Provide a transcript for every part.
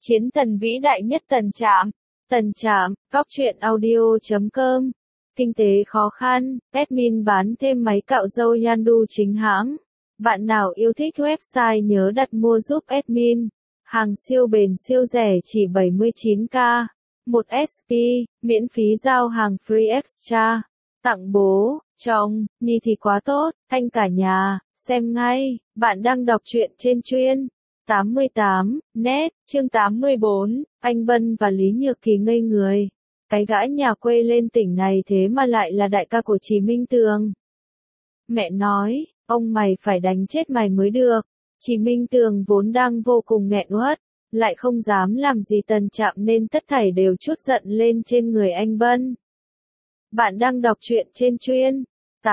Chiến thần vĩ đại nhất Tần Trạm. Tần Trạm, góc truyện audio.com. Kinh tế khó khăn, admin bán thêm máy cạo râu Yandu chính hãng. Bạn nào yêu thích website nhớ đặt mua giúp admin. Hàng siêu bền siêu rẻ chỉ 79k. 1 SP, miễn phí giao hàng free extra. Tặng bố, chồng, Nhi thì quá tốt, anh cả nhà, xem ngay. Bạn đang đọc truyện trên chuyên 88, net, chương 84, anh Bân và Lý Nhược Kỳ ngây người. Cái gã nhà quê lên tỉnh này thế mà lại là đại ca của Chí Minh Tường. Mẹ nói, ông mày phải đánh chết mày mới được. Chí Minh Tường vốn đang vô cùng nghẹn uất, lại không dám làm gì Tần Trạm nên tất thảy đều trút giận lên trên người anh Bân. Bạn đang đọc truyện trên chuyên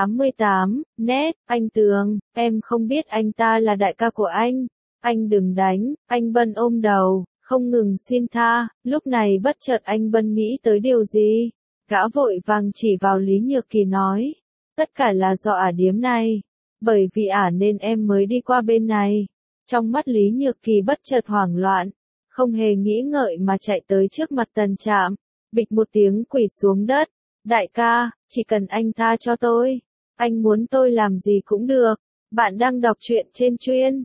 88, net, anh Tường, em không biết anh ta là đại ca của anh đừng đánh, anh Bân ôm đầu, không ngừng xin tha. Lúc này bất chợt anh Bân nghĩ tới điều gì, gã vội vàng chỉ vào Lý Nhược Kỳ nói, tất cả là do ả điếm này, bởi vì ả nên em mới đi qua bên này. Trong mắt Lý Nhược Kỳ bất chợt hoảng loạn, không hề nghĩ ngợi mà chạy tới trước mặt Tần Trạm, bịch một tiếng quỳ xuống đất. Đại ca, chỉ cần anh tha cho tôi, anh muốn tôi làm gì cũng được. Bạn đang đọc truyện trên chuyên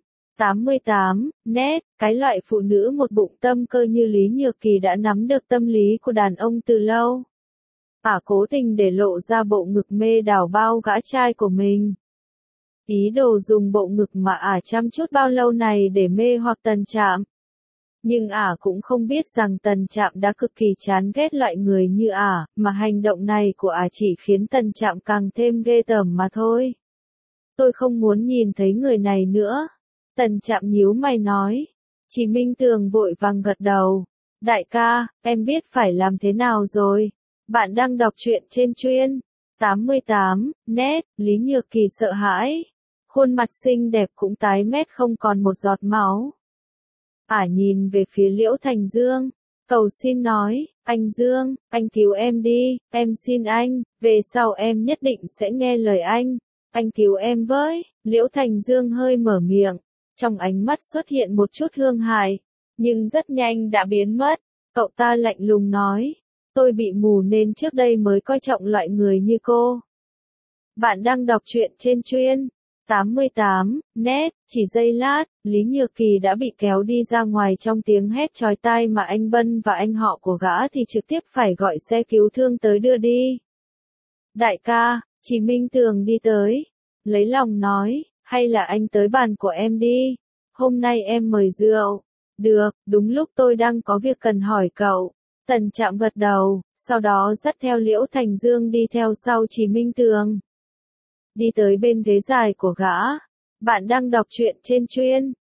88, net, cái loại phụ nữ một bụng tâm cơ như Lý Nhược Kỳ đã nắm được tâm lý của đàn ông từ lâu. Ả cố tình để lộ ra bộ ngực mê đảo bao gã trai của mình. Ý đồ dùng bộ ngực mà ả chăm chút bao lâu này để mê hoặc Tần Trạm. Nhưng ả cũng không biết rằng Tần Trạm đã cực kỳ chán ghét loại người như ả, mà hành động này của ả chỉ khiến Tần Trạm càng thêm ghê tởm mà thôi. Tôi không muốn nhìn thấy người này nữa. Tần Trạm nhíu mày nói. Chí Minh Tường vội vàng gật đầu. Đại ca, em biết phải làm thế nào rồi. Bạn đang đọc truyện trên chuyên 88, net, Lý Nhược Kỳ sợ hãi. Khuôn mặt xinh đẹp cũng tái mét không còn một giọt máu. Ả nhìn về phía Liễu Thành Dương, cầu xin nói, anh Dương, anh cứu em đi, em xin anh, về sau em nhất định sẽ nghe lời anh cứu em với. Liễu Thành Dương hơi mở miệng, trong ánh mắt xuất hiện một chút hương hài, nhưng rất nhanh đã biến mất. Cậu ta lạnh lùng nói, tôi bị mù nên trước đây mới coi trọng loại người như cô. Bạn đang đọc truyện trên chuyên 88, net, chỉ giây lát, Lý Nhược Kỳ đã bị kéo đi ra ngoài trong tiếng hét chói tai mà anh Bân và anh họ của gã thì trực tiếp phải gọi xe cứu thương tới đưa đi. Đại ca, Chí Minh Tường đi tới, lấy lòng nói, hay là anh tới bàn của em đi, hôm nay em mời rượu. Được, đúng lúc tôi đang có việc cần hỏi cậu. Tần Trạm gật đầu, sau đó dắt theo Liễu Thành Dương đi theo sau Chí Minh Tường. Đi tới bên ghế dài của gã. Bạn đang đọc truyện trên chuyên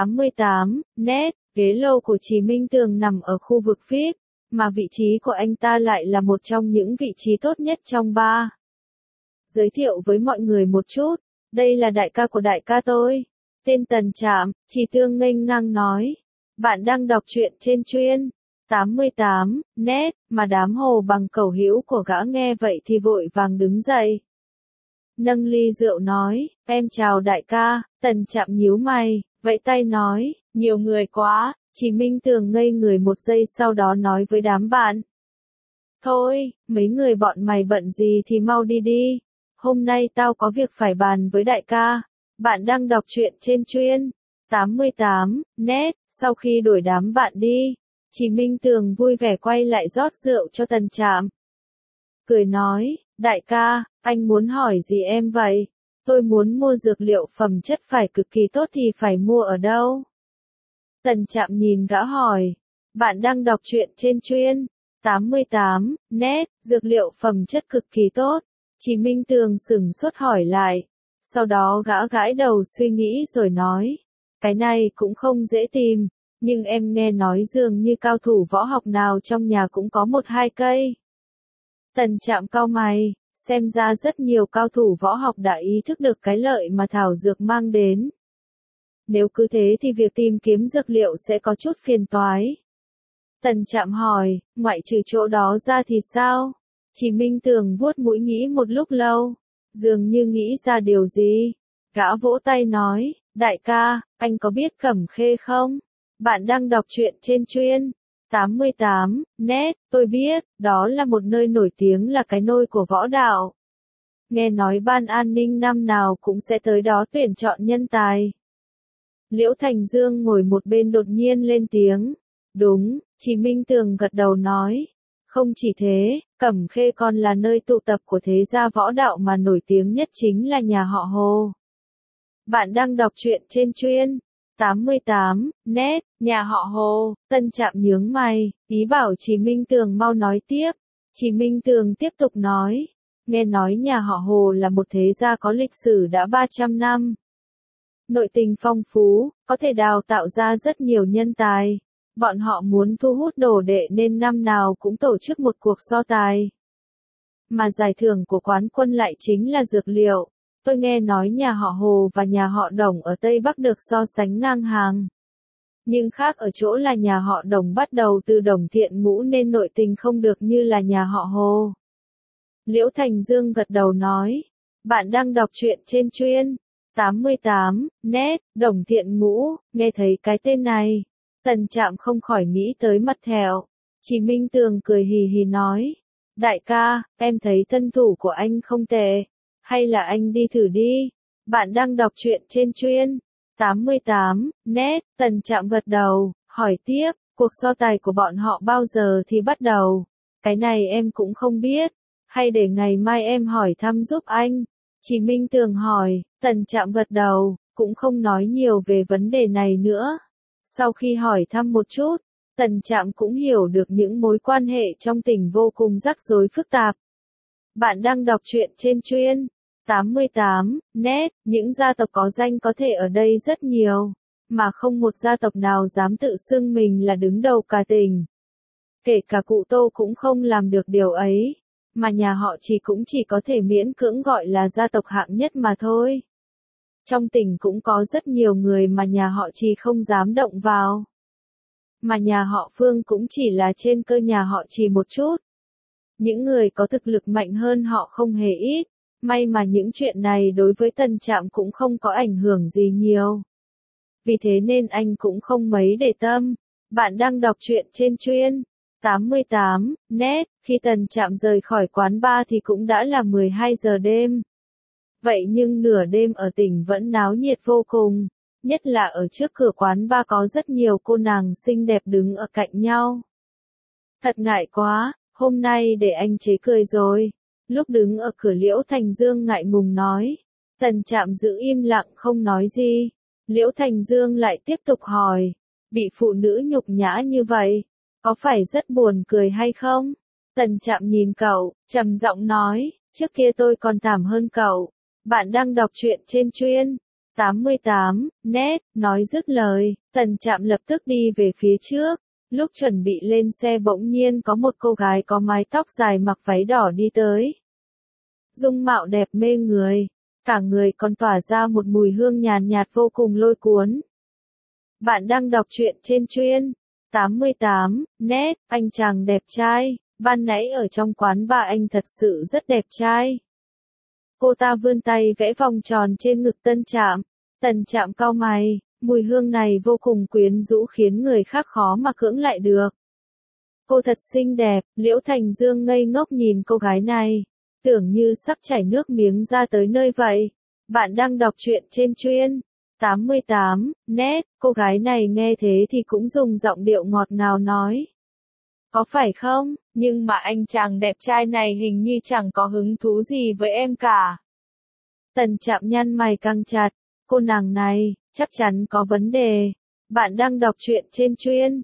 88, net, ghế lô của Chí Minh Tường nằm ở khu vực VIP, mà vị trí của anh ta lại là một trong những vị trí tốt nhất trong bar. Giới thiệu với mọi người một chút, đây là đại ca của đại ca tôi, tên Tần Trạm. Chí Tương nghênh ngang nói. Bạn đang đọc truyện trên chuyên 88, net, mà đám hồ bằng cẩu hữu của gã nghe vậy thì vội vàng đứng dậy. Nâng ly rượu nói, em chào đại ca. Tần Trạm nhíu mày, vẫy tay nói, nhiều người quá. Chí Minh Tường ngây người một giây sau đó nói với đám bạn. Thôi, mấy người bọn mày bận gì thì mau đi đi. Hôm nay tao có việc phải bàn với đại ca. Bạn đang đọc truyện trên chuyên 88, net, sau khi đuổi đám bạn đi, Chí Minh Tường vui vẻ quay lại rót rượu cho Tần Trạm. Cười nói, đại ca, anh muốn hỏi gì em vậy? Tôi muốn mua dược liệu phẩm chất phải cực kỳ tốt thì phải mua ở đâu? Tần Trạm nhìn gã hỏi. Bạn đang đọc truyện trên chuyên 88, net, dược liệu phẩm chất cực kỳ tốt. Chí Minh Tường sửng sốt hỏi lại. Sau đó gã gãi đầu suy nghĩ rồi nói. Cái này cũng không dễ tìm, nhưng em nghe nói dường như cao thủ võ học nào trong nhà cũng có 1-2 cây. Tần Trạm cau mày, xem ra rất nhiều cao thủ võ học đã ý thức được cái lợi mà thảo dược mang đến. Nếu cứ thế thì việc tìm kiếm dược liệu sẽ có chút phiền toái. Tần Trạm hỏi, ngoại trừ chỗ đó ra thì sao? Chí Minh Tường vuốt mũi nghĩ một lúc lâu, dường như nghĩ ra điều gì. Gã vỗ tay nói, đại ca, anh có biết Cẩm Khê không? Bạn đang đọc truyện trên chuyên 88 net, tôi biết, đó là một nơi nổi tiếng là cái nôi của võ đạo. Nghe nói ban an ninh năm nào cũng sẽ tới đó tuyển chọn nhân tài. Liễu Thành Dương ngồi một bên đột nhiên lên tiếng. Đúng, Chí Minh Tường gật đầu nói. Không chỉ thế, Cẩm Khê còn là nơi tụ tập của thế gia võ đạo mà nổi tiếng nhất chính là nhà họ Hồ. Bạn đang đọc truyện trên chuyên 88 net, nhà họ Hồ. Tân Trạm nhướng mày, ý bảo Chí Minh Tường mau nói tiếp. Chí Minh Tường tiếp tục nói. Nghe nói nhà họ Hồ là một thế gia có lịch sử đã 300 năm. Nội tình phong phú, có thể đào tạo ra rất nhiều nhân tài. Bọn họ muốn thu hút đồ đệ nên năm nào cũng tổ chức một cuộc so tài. Mà giải thưởng của quán quân lại chính là dược liệu. Tôi nghe nói nhà họ Hồ và nhà họ Đồng ở Tây Bắc được so sánh ngang hàng. Nhưng khác ở chỗ là nhà họ Đồng bắt đầu từ Đồng Thiện Ngũ nên nội tình không được như là nhà họ Hồ. Liễu Thành Dương gật đầu nói. Bạn đang đọc truyện trên chuyên 88 net, Đồng Thiện Ngũ, nghe thấy cái tên này. Tần Trạm không khỏi nghĩ tới mặt thẹo. Chí Minh Tường cười hì hì nói. Đại ca, em thấy thân thủ của anh không tệ. Hay là anh đi thử đi. Bạn đang đọc truyện trên chuyên 88 net, Tần Trạm gật đầu, hỏi tiếp, cuộc so tài của bọn họ bao giờ thì bắt đầu? Cái này em cũng không biết. Hay để ngày mai em hỏi thăm giúp anh? Chí Minh Tường hỏi, Tần Trạm gật đầu, cũng không nói nhiều về vấn đề này nữa. Sau khi hỏi thăm một chút, Tần Trạm cũng hiểu được những mối quan hệ trong tỉnh vô cùng rắc rối phức tạp. Bạn đang đọc truyện trên chuyên 88 net, những gia tộc có danh có thể ở đây rất nhiều, mà không một gia tộc nào dám tự xưng mình là đứng đầu cả tỉnh. Kể cả cụ Tô cũng không làm được điều ấy, mà nhà họ Trì cũng chỉ có thể miễn cưỡng gọi là gia tộc hạng nhất mà thôi. Trong tỉnh cũng có rất nhiều người mà nhà họ Trì không dám động vào. Mà nhà họ Phương cũng chỉ là trên cơ nhà họ Trì một chút. Những người có thực lực mạnh hơn họ không hề ít. May mà những chuyện này đối với Tần Trạm cũng không có ảnh hưởng gì nhiều. Vì thế nên anh cũng không mấy để tâm. Bạn đang đọc truyện trên chuyên 88 net, khi Tần Trạm rời khỏi quán bar thì cũng đã là 12 giờ đêm. Vậy nhưng nửa đêm ở tỉnh vẫn náo nhiệt vô cùng, nhất là ở trước cửa quán bar có rất nhiều cô nàng xinh đẹp đứng ở cạnh nhau. Thật ngại quá, hôm nay để anh chế cười rồi. Lúc đứng ở cửa Liễu Thành Dương ngại ngùng nói. Tần Trạm giữ im lặng không nói gì. Liễu Thành Dương lại tiếp tục hỏi. Bị phụ nữ nhục nhã như vậy, có phải rất buồn cười hay không? Tần Trạm nhìn cậu, trầm giọng nói. Trước kia tôi còn thảm hơn cậu. Bạn đang đọc truyện trên chuyên 88 net, nói dứt lời, Tần Trạm lập tức đi về phía trước. Lúc chuẩn bị lên xe bỗng nhiên có một cô gái có mái tóc dài mặc váy đỏ đi tới. Dung mạo đẹp mê người, cả người còn tỏa ra một mùi hương nhàn nhạt vô cùng lôi cuốn. Bạn đang đọc truyện trên chuyên 88 net, anh chàng đẹp trai, ban nãy ở trong quán bar anh thật sự rất đẹp trai. Cô ta vươn tay vẽ vòng tròn trên ngực Tân Trạm. Tần Trạm cau mày, mùi hương này vô cùng quyến rũ khiến người khác khó mà cưỡng lại được. Cô thật xinh đẹp, Liễu Thành Dương ngây ngốc nhìn cô gái này, tưởng như sắp chảy nước miếng ra tới nơi vậy. Bạn đang đọc truyện trên chuyên 88 net, cô gái này nghe thế thì cũng dùng giọng điệu ngọt ngào nói. Có phải không, nhưng mà anh chàng đẹp trai này hình như chẳng có hứng thú gì với em cả. Tần Trạm nhăn mày căng chặt, cô nàng này, chắc chắn có vấn đề. Bạn đang đọc truyện trên chuyên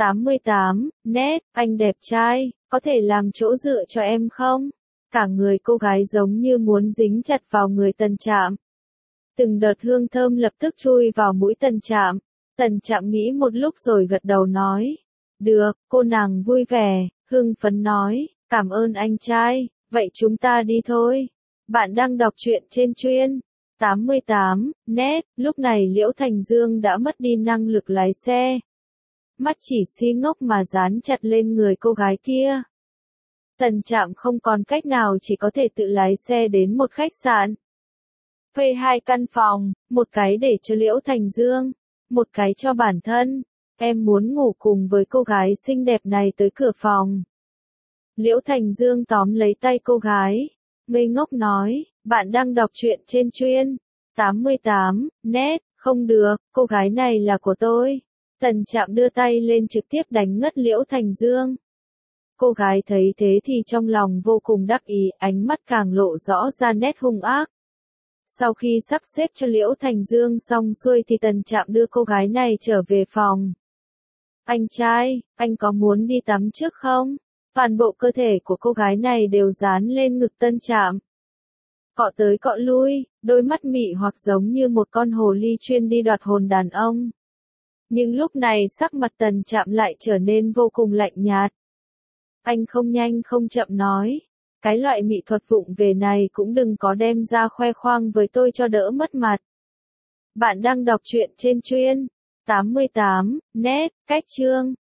88 net, anh đẹp trai, có thể làm chỗ dựa cho em không? Cả người cô gái giống như muốn dính chặt vào người Tần Trạm. Từng đợt hương thơm lập tức chui vào mũi Tần Trạm. Tần Trạm nghĩ một lúc rồi gật đầu nói. Được, cô nàng vui vẻ, hưng phấn nói, cảm ơn anh trai, vậy chúng ta đi thôi. Bạn đang đọc truyện trên chuyên 88 net, lúc này Liễu Thành Dương đã mất đi năng lực lái xe. Mắt chỉ si ngốc mà dán chặt lên người cô gái kia. Tần Trạm không còn cách nào chỉ có thể tự lái xe đến một khách sạn. Thuê 2 căn phòng, một cái để cho Liễu Thành Dương, một cái cho bản thân. Em muốn ngủ cùng với cô gái xinh đẹp này tới cửa phòng. Liễu Thành Dương tóm lấy tay cô gái, ngây ngốc nói, bạn đang đọc truyện trên chuyên 88 net, không được, cô gái này là của tôi. Tần Trạm đưa tay lên trực tiếp đánh ngất Liễu Thành Dương. Cô gái thấy thế thì trong lòng vô cùng đắc ý, ánh mắt càng lộ rõ ra nét hung ác. Sau khi sắp xếp cho Liễu Thành Dương xong xuôi thì Tần Trạm đưa cô gái này trở về phòng. Anh trai, anh có muốn đi tắm trước không? Toàn bộ cơ thể của cô gái này đều dán lên ngực Tần Trạm. Cọ tới cọ lui, đôi mắt mị hoặc giống như một con hồ ly chuyên đi đoạt hồn đàn ông. Nhưng lúc này sắc mặt Tần Trạm lại trở nên vô cùng lạnh nhạt. Anh không nhanh không chậm nói, cái loại mỹ thuật vụng về này cũng đừng có đem ra khoe khoang với tôi cho đỡ mất mặt. Bạn đang đọc truyện trên chuyên 88 net, cách chương